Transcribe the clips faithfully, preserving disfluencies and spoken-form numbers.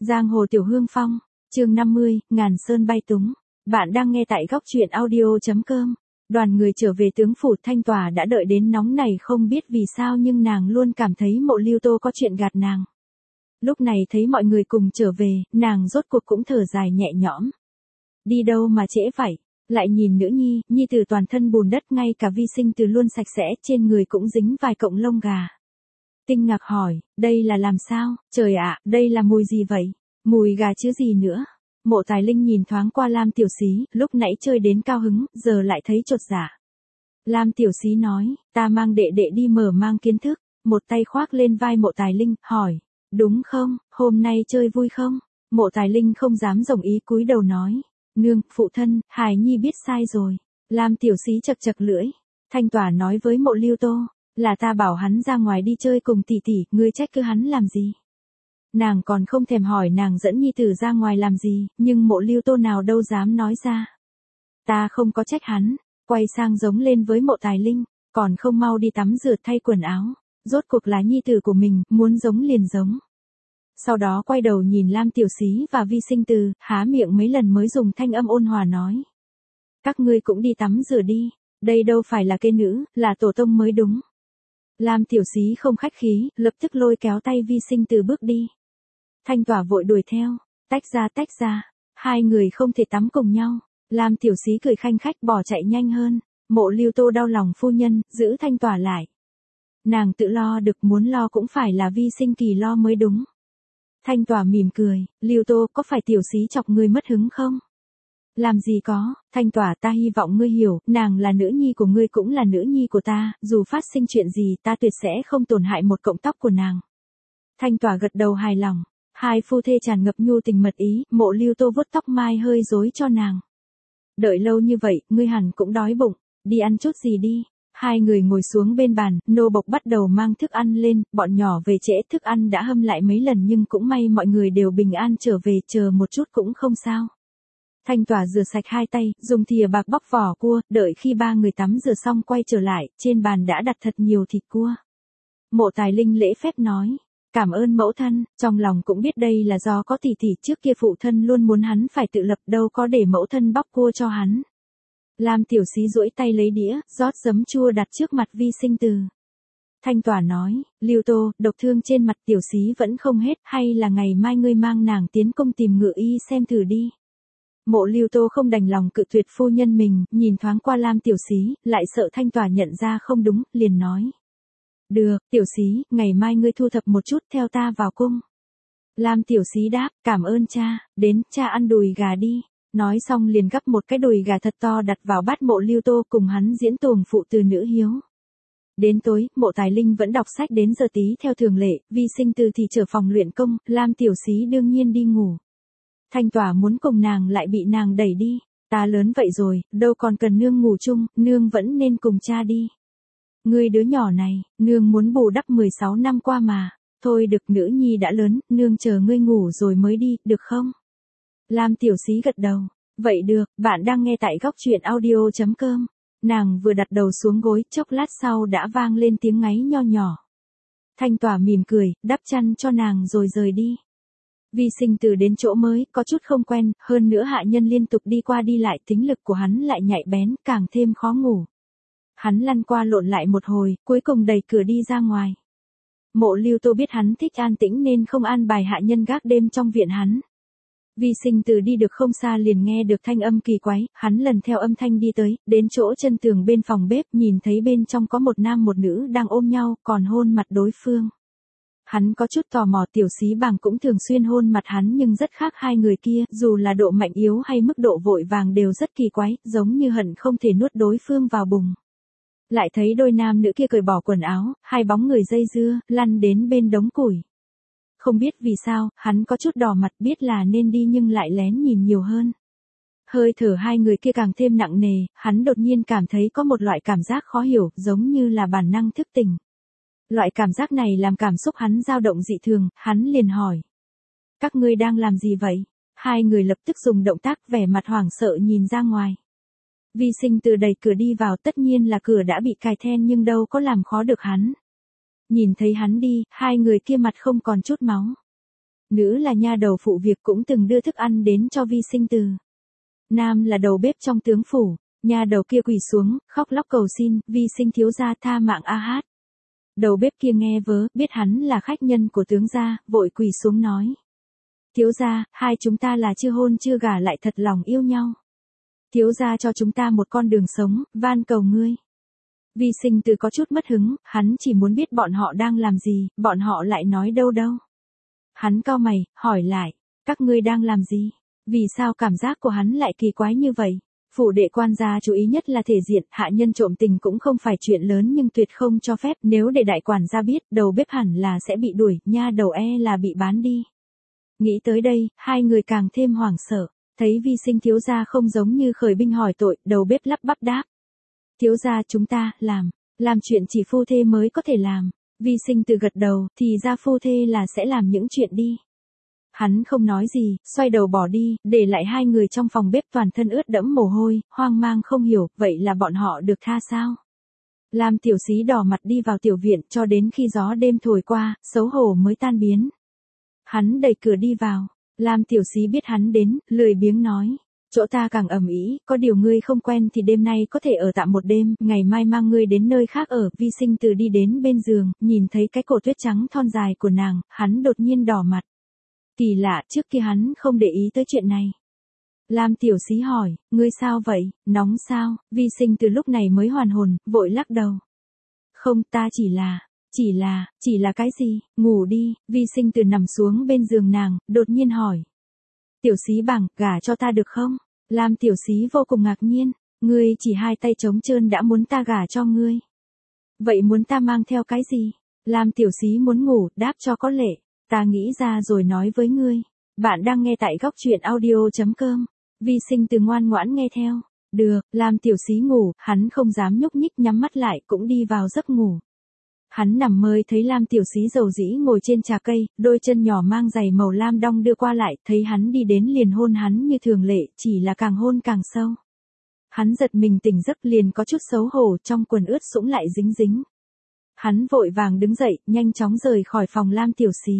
Giang hồ Tiểu Hương Phong, chương năm mươi, Ngàn Sơn Bay Túng. Bạn đang nghe tại góc truyện audio.com. Đoàn người trở về tướng phủ, Thanh Tòa đã đợi đến nóng này không biết vì sao nhưng nàng luôn cảm thấy Mộ Lưu Tô có chuyện gạt nàng. Lúc này thấy mọi người cùng trở về, nàng rốt cuộc cũng thở dài nhẹ nhõm. Đi đâu mà trễ vậy? Lại nhìn nữ nhi, nhi tử toàn thân bùn đất, ngay cả vi sinh từ luôn sạch sẽ, trên người cũng dính vài cọng lông gà. Tinh ngạc hỏi, đây là làm sao? Trời ạ, đây là mùi gì vậy? Mùi gà chứ gì nữa? Mộ Tài Linh nhìn thoáng qua Lam Tiểu Xí, lúc nãy chơi đến cao hứng, giờ lại thấy chột dạ. Lam Tiểu Xí nói, ta mang đệ đệ đi mở mang kiến thức, một tay khoác lên vai Mộ Tài Linh, hỏi, đúng không, hôm nay chơi vui không? Mộ Tài Linh không dám đồng ý, cúi đầu nói, nương, phụ thân, hài nhi biết sai rồi. Lam Tiểu Xí chật chật lưỡi. Thanh Tòa nói với Mộ Lưu Tô, là ta bảo hắn ra ngoài đi chơi cùng tỷ tỷ, ngươi trách cứ hắn làm gì? Nàng còn không thèm hỏi nàng dẫn nhi tử ra ngoài làm gì, nhưng Mộ Lưu Tô nào đâu dám nói ra. Ta không có trách hắn, quay sang giống lên với Mộ Tài Linh, còn không mau đi tắm rửa thay quần áo, rốt cuộc là nhi tử của mình, muốn giống liền giống. Sau đó quay đầu nhìn Lam Tiểu Xí và Vi Sinh Từ, há miệng mấy lần mới dùng thanh âm ôn hòa nói. Các ngươi cũng đi tắm rửa đi, đây đâu phải là kê nữ, là tổ tông mới đúng. Lam Tiểu Xí không khách khí, lập tức lôi kéo tay Vi Sinh Từ bước đi. Thanh Tòa vội đuổi theo, tách ra tách ra, hai người không thể tắm cùng nhau. Lam Tiểu Xí cười khanh khách bỏ chạy nhanh hơn. Mộ Lưu Tô đau lòng phu nhân, giữ Thanh Tòa lại. Nàng tự lo được, muốn lo cũng phải là Vi Sinh Kỳ lo mới đúng. Thanh Tòa mỉm cười, Lưu Tô, có phải Tiểu Xí chọc ngươi mất hứng không? Làm gì có, Thanh Tòa, ta hy vọng ngươi hiểu, nàng là nữ nhi của ngươi cũng là nữ nhi của ta, dù phát sinh chuyện gì ta tuyệt sẽ không tổn hại một cọng tóc của nàng. Thanh Tòa gật đầu hài lòng, hai phu thê tràn ngập nhu tình mật ý, Mộ Lưu Tô vuốt tóc mai hơi rối cho nàng. Đợi lâu như vậy, ngươi hẳn cũng đói bụng, đi ăn chút gì đi. Hai người ngồi xuống bên bàn, nô bộc bắt đầu mang thức ăn lên, bọn nhỏ về trễ, thức ăn đã hâm lại mấy lần nhưng cũng may mọi người đều bình an trở về, chờ một chút cũng không sao. Thanh Tòa rửa sạch hai tay, dùng thìa bạc bóc vỏ cua, đợi khi ba người tắm rửa xong quay trở lại, trên bàn đã đặt thật nhiều thịt cua. Mộ Tài Linh lễ phép nói, cảm ơn mẫu thân, trong lòng cũng biết đây là do có tỷ tỷ, trước kia phụ thân luôn muốn hắn phải tự lập, đâu có để mẫu thân bóc cua cho hắn. Lam Tiểu Xí duỗi tay lấy đĩa, rót giấm chua đặt trước mặt Vi Sinh Từ. Thanh Tòa nói, Lưu Tô, độc thương trên mặt Tiểu Xí vẫn không hết, hay là ngày mai ngươi mang nàng tiến công tìm ngự y xem thử đi. Mộ Lưu Tô không đành lòng cự tuyệt phu nhân mình, nhìn thoáng qua Lam Tiểu Xí, lại sợ Thanh Tòa nhận ra không đúng, liền nói. Được, Tiểu Xí, ngày mai ngươi thu thập một chút theo ta vào cung. Lam Tiểu Xí đáp, cảm ơn cha, đến, cha ăn đùi gà đi. Nói xong liền gắp một cái đùi gà thật to đặt vào bát Mộ Lưu Tô, cùng hắn diễn tuồng phụ từ nữ hiếu. Đến tối, Mộ Tài Linh vẫn đọc sách đến giờ tí theo thường lệ, Vi Sinh Từ thì trở phòng luyện công, Lam Tiểu Xí đương nhiên đi ngủ. Thanh Tòa muốn cùng nàng lại bị nàng đẩy đi, ta lớn vậy rồi, đâu còn cần nương ngủ chung, nương vẫn nên cùng cha đi. Ngươi đứa nhỏ này, nương muốn bù đắp mười sáu năm qua mà, thôi được, nữ nhi đã lớn, nương chờ ngươi ngủ rồi mới đi, được không? Lam Tiểu Xí gật đầu, vậy được, bạn đang nghe tại góc truyện audio.com. Nàng vừa đặt đầu xuống gối, chốc lát sau đã vang lên tiếng ngáy nho nhỏ. Thanh Tòa mỉm cười, đắp chăn cho nàng rồi rời đi. Vi Sinh Từ đến chỗ mới, có chút không quen, hơn nữa hạ nhân liên tục đi qua đi lại, tính lực của hắn lại nhạy bén, càng thêm khó ngủ. Hắn lăn qua lộn lại một hồi, cuối cùng đẩy cửa đi ra ngoài. Mộ Lưu Tô biết hắn thích an tĩnh nên không an bài hạ nhân gác đêm trong viện hắn. Vi Sinh Từ đi được không xa liền nghe được thanh âm kỳ quái, hắn lần theo âm thanh đi tới, đến chỗ chân tường bên phòng bếp, nhìn thấy bên trong có một nam một nữ đang ôm nhau, còn hôn mặt đối phương. Hắn có chút tò mò, Tiểu Xí Bàng cũng thường xuyên hôn mặt hắn nhưng rất khác hai người kia, dù là độ mạnh yếu hay mức độ vội vàng đều rất kỳ quái, giống như hận không thể nuốt đối phương vào bụng. Lại thấy đôi nam nữ kia cởi bỏ quần áo, hai bóng người dây dưa, lăn đến bên đống củi. Không biết vì sao, hắn có chút đỏ mặt, biết là nên đi nhưng lại lén nhìn nhiều hơn. Hơi thở hai người kia càng thêm nặng nề, hắn đột nhiên cảm thấy có một loại cảm giác khó hiểu, giống như là bản năng thức tỉnh. Loại cảm giác này làm cảm xúc hắn dao động dị thường, hắn liền hỏi. Các ngươi đang làm gì vậy? Hai người lập tức dùng động tác vẻ mặt hoảng sợ nhìn ra ngoài. Vi Sinh Từ đẩy cửa đi vào, tất nhiên là cửa đã bị cài then nhưng đâu có làm khó được hắn. Nhìn thấy hắn đi, hai người kia mặt không còn chút máu. Nữ là nha đầu phụ việc cũng từng đưa thức ăn đến cho Vi Sinh Từ. Nam là đầu bếp trong tướng phủ, nha đầu kia quỳ xuống, khóc lóc cầu xin, Vi Sinh thiếu gia tha mạng a hát. Đầu bếp kia nghe vớ, biết hắn là khách nhân của tướng gia, vội quỳ xuống nói. Thiếu gia, hai chúng ta là chưa hôn chưa gả lại thật lòng yêu nhau. Thiếu gia cho chúng ta một con đường sống, van cầu ngươi. Vi Sinh Từ có chút mất hứng, hắn chỉ muốn biết bọn họ đang làm gì, bọn họ lại nói đâu đâu. Hắn cau mày, hỏi lại, các ngươi đang làm gì? Vì sao cảm giác của hắn lại kỳ quái như vậy? Phủ đệ quan gia chú ý nhất là thể diện, hạ nhân trộm tình cũng không phải chuyện lớn nhưng tuyệt không cho phép, nếu để đại quản gia biết, đầu bếp hẳn là sẽ bị đuổi, nha đầu e là bị bán đi. Nghĩ tới đây, hai người càng thêm hoảng sợ, thấy Vi Sinh thiếu gia không giống như khởi binh hỏi tội, đầu bếp lắp bắp đáp. Thiếu gia chúng ta, làm, làm chuyện chỉ phu thê mới có thể làm. Vi Sinh Từ gật đầu, thì ra phu thê là sẽ làm những chuyện đi. Hắn không nói gì, xoay đầu bỏ đi, để lại hai người trong phòng bếp toàn thân ướt đẫm mồ hôi, hoang mang không hiểu, vậy là bọn họ được tha sao? Lam Tiểu Xí đỏ mặt đi vào tiểu viện, cho đến khi gió đêm thổi qua, xấu hổ mới tan biến. Hắn đẩy cửa đi vào, Lam Tiểu Xí biết hắn đến, lười biếng nói. Chỗ ta càng ầm ĩ, có điều ngươi không quen thì đêm nay có thể ở tạm một đêm, ngày mai mang ngươi đến nơi khác ở. Vi Sinh Từ đi đến bên giường, nhìn thấy cái cổ tuyết trắng thon dài của nàng, hắn đột nhiên đỏ mặt. Kỳ lạ, trước kia hắn không để ý tới chuyện này. Lam Tiểu Xí hỏi, ngươi sao vậy, nóng sao? Vi Sinh Từ lúc này mới hoàn hồn, vội lắc đầu. Không, ta chỉ là, chỉ là, chỉ là cái gì, ngủ đi. Vi Sinh Từ nằm xuống bên giường nàng, đột nhiên hỏi. Tiểu Xí bằng, gả cho ta được không? Lam Tiểu Xí vô cùng ngạc nhiên, ngươi chỉ hai tay trống trơn đã muốn ta gả cho ngươi. Vậy muốn ta mang theo cái gì? Lam Tiểu Xí muốn ngủ, đáp cho có lệ, ta nghĩ ra rồi nói với ngươi. Bạn đang nghe tại góc truyện audio.com. Vi Sinh Từ ngoan ngoãn nghe theo. Được, Lam Tiểu Xí ngủ, hắn không dám nhúc nhích nhắm mắt lại cũng đi vào giấc ngủ. Hắn nằm mơ thấy Lam Tiểu Xí dầu dĩ ngồi trên trà cây, đôi chân nhỏ mang giày màu lam đong đưa qua lại, thấy hắn đi đến liền hôn hắn như thường lệ, chỉ là càng hôn càng sâu. Hắn giật mình tỉnh giấc liền có chút xấu hổ, trong quần ướt sũng lại dính dính. Hắn vội vàng đứng dậy, nhanh chóng rời khỏi phòng Lam Tiểu Xí.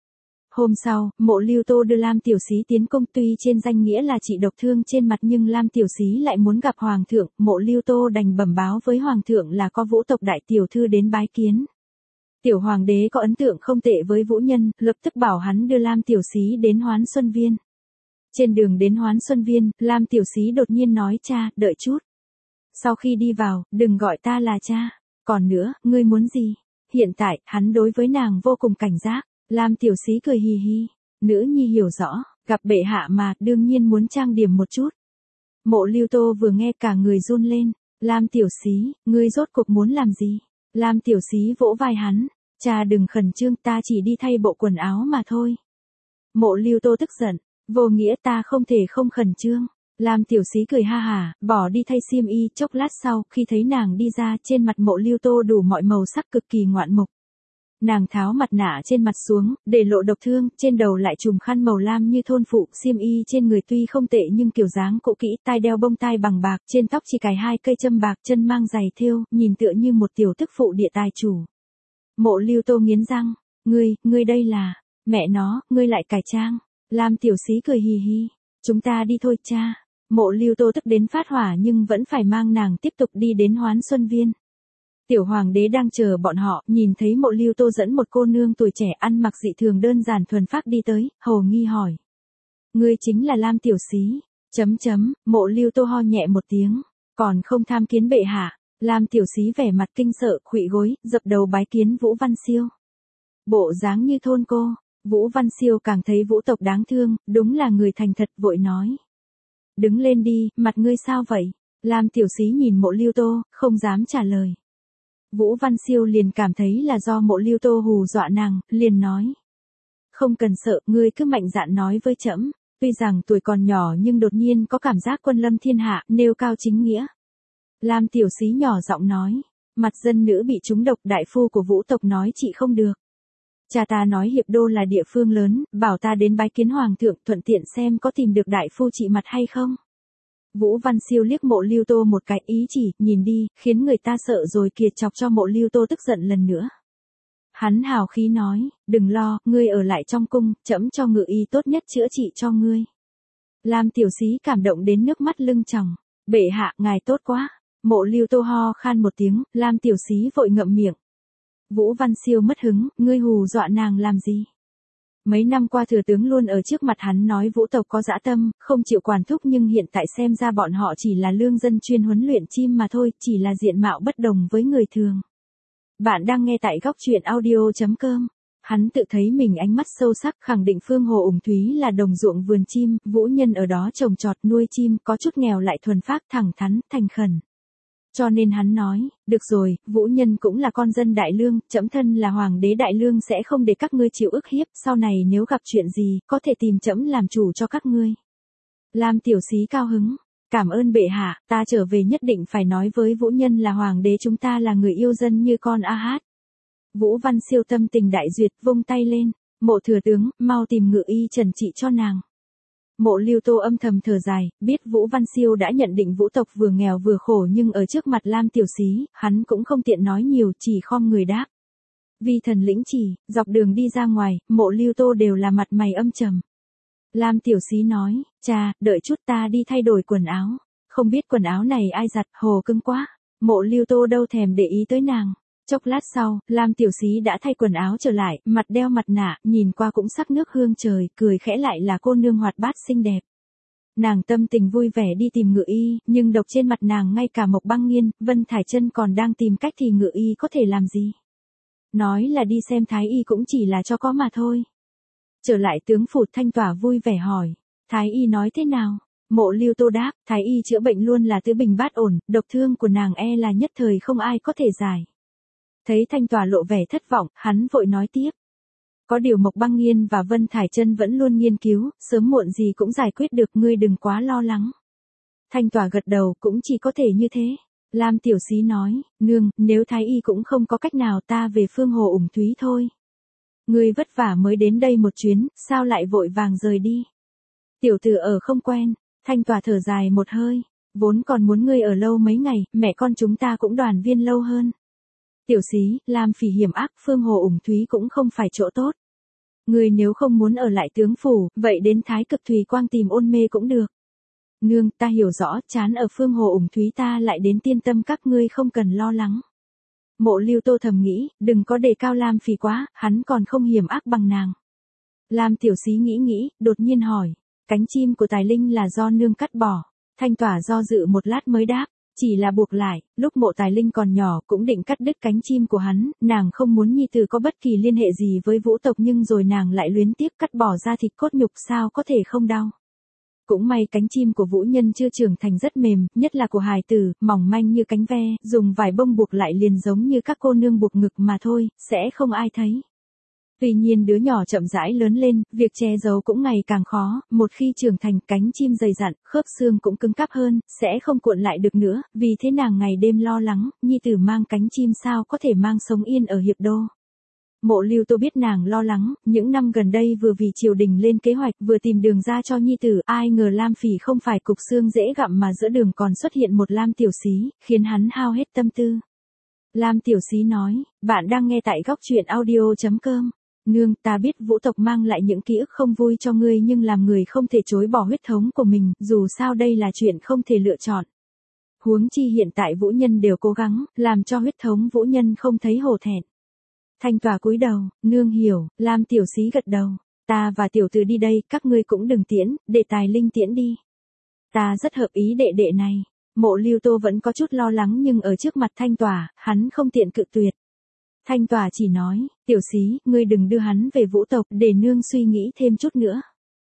Hôm sau, Mộ Lưu Tô đưa Lam Tiểu Xí tiến cung, tuy trên danh nghĩa là trị độc thương trên mặt nhưng Lam Tiểu Xí lại muốn gặp Hoàng thượng, Mộ Lưu Tô đành bẩm báo với Hoàng thượng là có Vũ tộc đại tiểu thư đến bái kiến. Tiểu Hoàng đế có ấn tượng không tệ với Vũ Nhân, lập tức bảo hắn đưa Lam Tiểu Xí đến Hoán Xuân Viên. Trên đường đến Hoán Xuân Viên, Lam Tiểu Xí đột nhiên nói cha, đợi chút. Sau khi đi vào, đừng gọi ta là cha. Còn nữa, ngươi muốn gì? Hiện tại, hắn đối với nàng vô cùng cảnh giác. Lam Tiểu Xí cười hì hì. Nữ nhi hiểu rõ, gặp bệ hạ mà, đương nhiên muốn trang điểm một chút. Mộ Lưu Tô vừa nghe cả người run lên. Lam Tiểu Xí, ngươi rốt cuộc muốn làm gì? Lam Tiểu Xí vỗ vai hắn. Cha đừng khẩn trương, ta chỉ đi thay bộ quần áo mà thôi. Mộ Lưu Tô tức giận. Vô nghĩa, ta không thể không khẩn trương. Lam Tiểu Xí cười ha hả, bỏ đi thay xiêm y, chốc lát sau, khi thấy nàng đi ra, trên mặt Mộ Lưu Tô đủ mọi màu sắc cực kỳ ngoạn mục. Nàng tháo mặt nạ trên mặt xuống, để lộ độc thương, trên đầu lại trùm khăn màu lam như thôn phụ, xiêm y trên người tuy không tệ nhưng kiểu dáng cũ kỹ, tai đeo bông tai bằng bạc, trên tóc chỉ cài hai cây châm bạc, chân mang giày thêu, nhìn tựa như một tiểu tức phụ địa tài chủ. Mộ Lưu Tô nghiến răng, ngươi, ngươi đây là, mẹ nó, ngươi lại cải trang. Lam Tiểu Xí cười hì hì, chúng ta đi thôi cha. Mộ Lưu Tô tức đến phát hỏa nhưng vẫn phải mang nàng tiếp tục đi đến Hoán Xuân Viên. Tiểu Hoàng đế đang chờ bọn họ, nhìn thấy Mộ Lưu Tô dẫn một cô nương tuổi trẻ ăn mặc dị thường đơn giản thuần phác đi tới, hồ nghi hỏi. Ngươi chính là Lam Tiểu Xí, chấm chấm, Mộ Lưu Tô ho nhẹ một tiếng, còn không tham kiến bệ hạ. Lam Tiểu Xí vẻ mặt kinh sợ, khuỵu gối, dập đầu bái kiến Vũ Văn Siêu. Bộ dáng như thôn cô. Vũ Văn Siêu càng thấy Vũ tộc đáng thương, đúng là người thành thật, vội nói. Đứng lên đi, mặt ngươi sao vậy? Lam Tiểu Xí nhìn Mộ Lưu Tô, không dám trả lời. Vũ Văn Siêu liền cảm thấy là do Mộ Lưu Tô hù dọa nàng, liền nói. Không cần sợ, ngươi cứ mạnh dạn nói với trẫm. Tuy rằng tuổi còn nhỏ nhưng đột nhiên có cảm giác quân lâm thiên hạ, nêu cao chính nghĩa. Lam Tiểu Xí nhỏ giọng nói. Mặt dân nữ bị trúng độc, đại phu của Vũ tộc nói chị không được. Cha ta nói Hiệp Đô là địa phương lớn, bảo ta đến bái kiến Hoàng thượng, thuận tiện xem có tìm được đại phu trị mặt hay không. Vũ Văn Siêu liếc Mộ Lưu Tô một cái, ý chỉ, nhìn đi, khiến người ta sợ rồi kìa, chọc cho Mộ Lưu Tô tức giận lần nữa. Hắn hào khí nói, đừng lo, ngươi ở lại trong cung, trẫm cho ngự y tốt nhất chữa trị cho ngươi. Lam Tiểu Xí cảm động đến nước mắt lưng tròng. Bệ hạ, ngài tốt quá. Mộ Lưu Tô ho khan một tiếng, Lam Tiểu Xí vội ngậm miệng. Vũ Văn Siêu mất hứng, ngươi hù dọa nàng làm gì? Mấy năm qua thừa tướng luôn ở trước mặt hắn nói Vũ tộc có dã tâm, không chịu quản thúc, nhưng hiện tại xem ra bọn họ chỉ là lương dân chuyên huấn luyện chim mà thôi, chỉ là diện mạo bất đồng với người thường. Bạn đang nghe tại góc truyện audio chấm com. Hắn tự thấy mình ánh mắt sâu sắc, khẳng định Phương Hồ Ủng Thúy là đồng ruộng vườn chim, Vũ Nhân ở đó trồng trọt nuôi chim, có chút nghèo lại thuần phác, thẳng thắn, thành khẩn. Cho nên hắn nói, được rồi, Vũ Nhân cũng là con dân Đại Lương, trẫm thân là hoàng đế Đại Lương sẽ không để các ngươi chịu ức hiếp, sau này nếu gặp chuyện gì, có thể tìm trẫm làm chủ cho các ngươi. Lam Tiểu Xí cao hứng, cảm ơn bệ hạ, ta trở về nhất định phải nói với Vũ Nhân là hoàng đế chúng ta là người yêu dân như con A Hát. Vũ Văn Siêu tâm tình đại duyệt, vung tay lên, Mộ thừa tướng, mau tìm ngự y trần trị cho nàng. Mộ Lưu Tô âm thầm thở dài, biết Vũ Văn Siêu đã nhận định Vũ tộc vừa nghèo vừa khổ, nhưng ở trước mặt Lam Tiểu Xí, hắn cũng không tiện nói nhiều, chỉ khom người đáp. Vi thần lĩnh chỉ. Dọc đường đi ra ngoài, Mộ Lưu Tô đều là mặt mày âm trầm. Lam Tiểu Xí nói, cha, đợi chút ta đi thay đổi quần áo. Không biết quần áo này ai giặt, hồ cưng quá. Mộ Lưu Tô đâu thèm để ý tới nàng. Chốc lát sau, Lam Tiểu Xí đã thay quần áo trở lại, mặt đeo mặt nạ, nhìn qua cũng sắc nước hương trời, cười khẽ lại là cô nương hoạt bát xinh đẹp. Nàng tâm tình vui vẻ đi tìm ngự y, nhưng độc trên mặt nàng ngay cả Mộc Băng Nghiên, Vân Thải Chân còn đang tìm cách thì ngự y có thể làm gì? Nói là đi xem thái y cũng chỉ là cho có mà thôi. Trở lại tướng phủ, Thanh Tỏa vui vẻ hỏi, thái y nói thế nào? Mộ Lưu Tô đáp, thái y chữa bệnh luôn là tứ bình bát ổn, độc thương của nàng e là nhất thời không ai có thể giải. Thấy Thanh Tòa lộ vẻ thất vọng, hắn vội nói tiếp. Có điều Mộc Băng Nghiên và Vân Thải Chân vẫn luôn nghiên cứu, sớm muộn gì cũng giải quyết được, ngươi đừng quá lo lắng. Thanh Tòa gật đầu, cũng chỉ có thể như thế. Lam Tiểu Xí nói, nương, nếu thái y cũng không có cách nào ta về Phương Hồ Ủng Thúy thôi. Ngươi vất vả mới đến đây một chuyến, sao lại vội vàng rời đi? Tiểu tử ở không quen. Thanh Tòa thở dài một hơi, vốn còn muốn ngươi ở lâu mấy ngày, mẹ con chúng ta cũng đoàn viên lâu hơn. Tiểu Xí, Lam Phỉ hiểm ác, Phương Hồ Ủng Thúy cũng không phải chỗ tốt. Ngươi nếu không muốn ở lại tướng phủ, vậy đến Thái Cực Thủy Quang tìm ôn mê cũng được. Nương, ta hiểu rõ, chán ở Phương Hồ Ủng Thúy ta lại đến Tiên Tâm các ngươi không cần lo lắng. Mộ Lưu Tô thầm nghĩ, đừng có đề cao Lam Phỉ quá, hắn còn không hiểm ác bằng nàng. Lam Tiểu Xí nghĩ nghĩ, đột nhiên hỏi, cánh chim của Tài Linh là do nương cắt bỏ. Thanh Tỏa do dự một lát mới đáp. Chỉ là buộc lại, lúc Mộ Tài Linh còn nhỏ cũng định cắt đứt cánh chim của hắn, nàng không muốn nhi tử có bất kỳ liên hệ gì với Vũ tộc, nhưng rồi nàng lại luyến tiếc cắt bỏ ra thịt cốt nhục, sao có thể không đau. Cũng may cánh chim của Vũ Nhân chưa trưởng thành rất mềm, nhất là của hài tử, mỏng manh như cánh ve, dùng vải bông buộc lại liền giống như các cô nương buộc ngực mà thôi, sẽ không ai thấy. Tuy nhiên đứa nhỏ chậm rãi lớn lên, việc che giấu cũng ngày càng khó, một khi trưởng thành cánh chim dày dặn, khớp xương cũng cứng cáp hơn, sẽ không cuộn lại được nữa, vì thế nàng ngày đêm lo lắng, nhi tử mang cánh chim sao có thể mang sống yên ở Hiệp Đô. Mộ Lưu Tô biết nàng lo lắng, những năm gần đây vừa vì triều đình lên kế hoạch vừa tìm đường ra cho nhi tử, ai ngờ Lam Phỉ không phải cục xương dễ gặm mà giữa đường còn xuất hiện một Lam Tiểu Xí, khiến hắn hao hết tâm tư. Lam Tiểu Xí nói, bạn đang nghe tại góc truyện audio chấm com. Nương, ta biết Vũ tộc mang lại những ký ức không vui cho ngươi, nhưng làm người không thể chối bỏ huyết thống của mình, dù sao đây là chuyện không thể lựa chọn. Huống chi hiện tại Vũ Nhân đều cố gắng, làm cho huyết thống Vũ Nhân không thấy hổ thẹn. Thanh Tòa cúi đầu, nương hiểu. Lam Tiểu Xí gật đầu, ta và tiểu tử đi đây, các ngươi cũng đừng tiễn, để Tài Linh tiễn đi. Ta rất hợp ý đệ đệ này. Mộ Lưu Tô vẫn có chút lo lắng, nhưng ở trước mặt Thanh Tòa, hắn không tiện cự tuyệt. Thanh Tòa chỉ nói, Tiểu Xí, ngươi đừng đưa hắn về Vũ tộc, để nương suy nghĩ thêm chút nữa.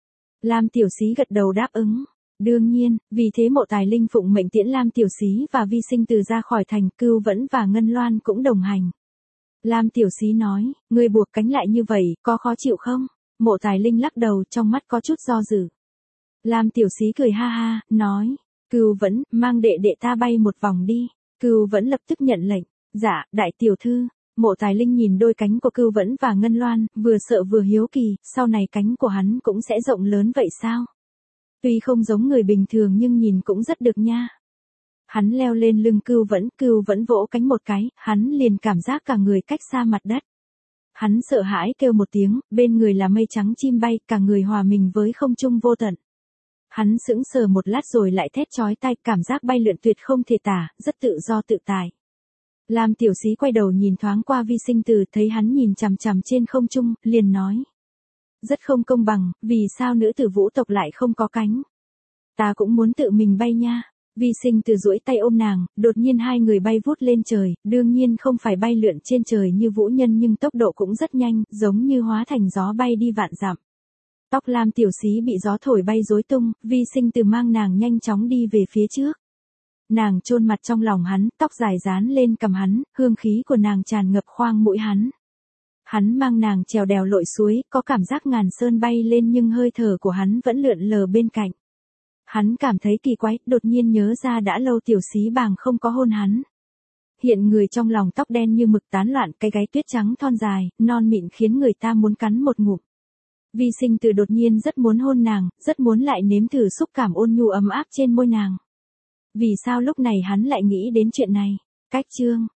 Lam Tiểu Xí gật đầu đáp ứng. Đương nhiên, vì thế Mộ Tài Linh phụng mệnh tiễn Lam Tiểu Xí và Vi Sinh Từ ra khỏi thành, Cưu Vẫn và Ngân Loan cũng đồng hành. Lam Tiểu Xí nói, ngươi buộc cánh lại như vậy, có khó chịu không? Mộ Tài Linh lắc đầu, trong mắt có chút do dự. Lam Tiểu Xí cười ha ha, nói, Cưu Vẫn, mang đệ đệ ta bay một vòng đi. Cưu Vẫn lập tức nhận lệnh, dạ, đại tiểu thư. Mộ Tài Linh nhìn đôi cánh của Cưu Vẫn và Ngân Loan, vừa sợ vừa hiếu kỳ, sau này cánh của hắn cũng sẽ rộng lớn vậy sao? Tuy không giống người bình thường nhưng nhìn cũng rất được nha. Hắn leo lên lưng Cưu Vẫn, Cưu Vẫn vỗ cánh một cái, hắn liền cảm giác cả người cách xa mặt đất. Hắn sợ hãi kêu một tiếng, bên người là mây trắng chim bay, cả người hòa mình với không trung vô tận. Hắn sững sờ một lát rồi lại thét chói tai, cảm giác bay lượn tuyệt không thể tả, rất tự do tự tại. Lam Tiểu Xí quay đầu nhìn thoáng qua Vi Sinh Từ, thấy hắn nhìn chằm chằm trên không trung, liền nói. Rất không công bằng, vì sao nữ tử vũ tộc lại không có cánh? Ta cũng muốn tự mình bay nha. Vi Sinh Từ duỗi tay ôm nàng, đột nhiên hai người bay vút lên trời, đương nhiên không phải bay lượn trên trời như vũ nhân nhưng tốc độ cũng rất nhanh, giống như hóa thành gió bay đi vạn dặm. Tóc Lam Tiểu Xí bị gió thổi bay rối tung, Vi Sinh Từ mang nàng nhanh chóng đi về phía trước. Nàng chôn mặt trong lòng hắn, tóc dài dán lên cằm hắn, hương khí của nàng tràn ngập khoang mũi hắn. Hắn mang nàng trèo đèo lội suối, có cảm giác ngàn sơn bay lên nhưng hơi thở của hắn vẫn lượn lờ bên cạnh. Hắn cảm thấy kỳ quái, đột nhiên nhớ ra đã lâu Tiểu Xí bàng không có hôn hắn. Hiện người trong lòng tóc đen như mực tán loạn, cái gáy tuyết trắng thon dài, non mịn khiến người ta muốn cắn một ngụm. Vi Sinh Từ đột nhiên rất muốn hôn nàng, rất muốn lại nếm thử xúc cảm ôn nhu ấm áp trên môi nàng. Vì sao lúc này hắn lại nghĩ đến chuyện này? Cách chương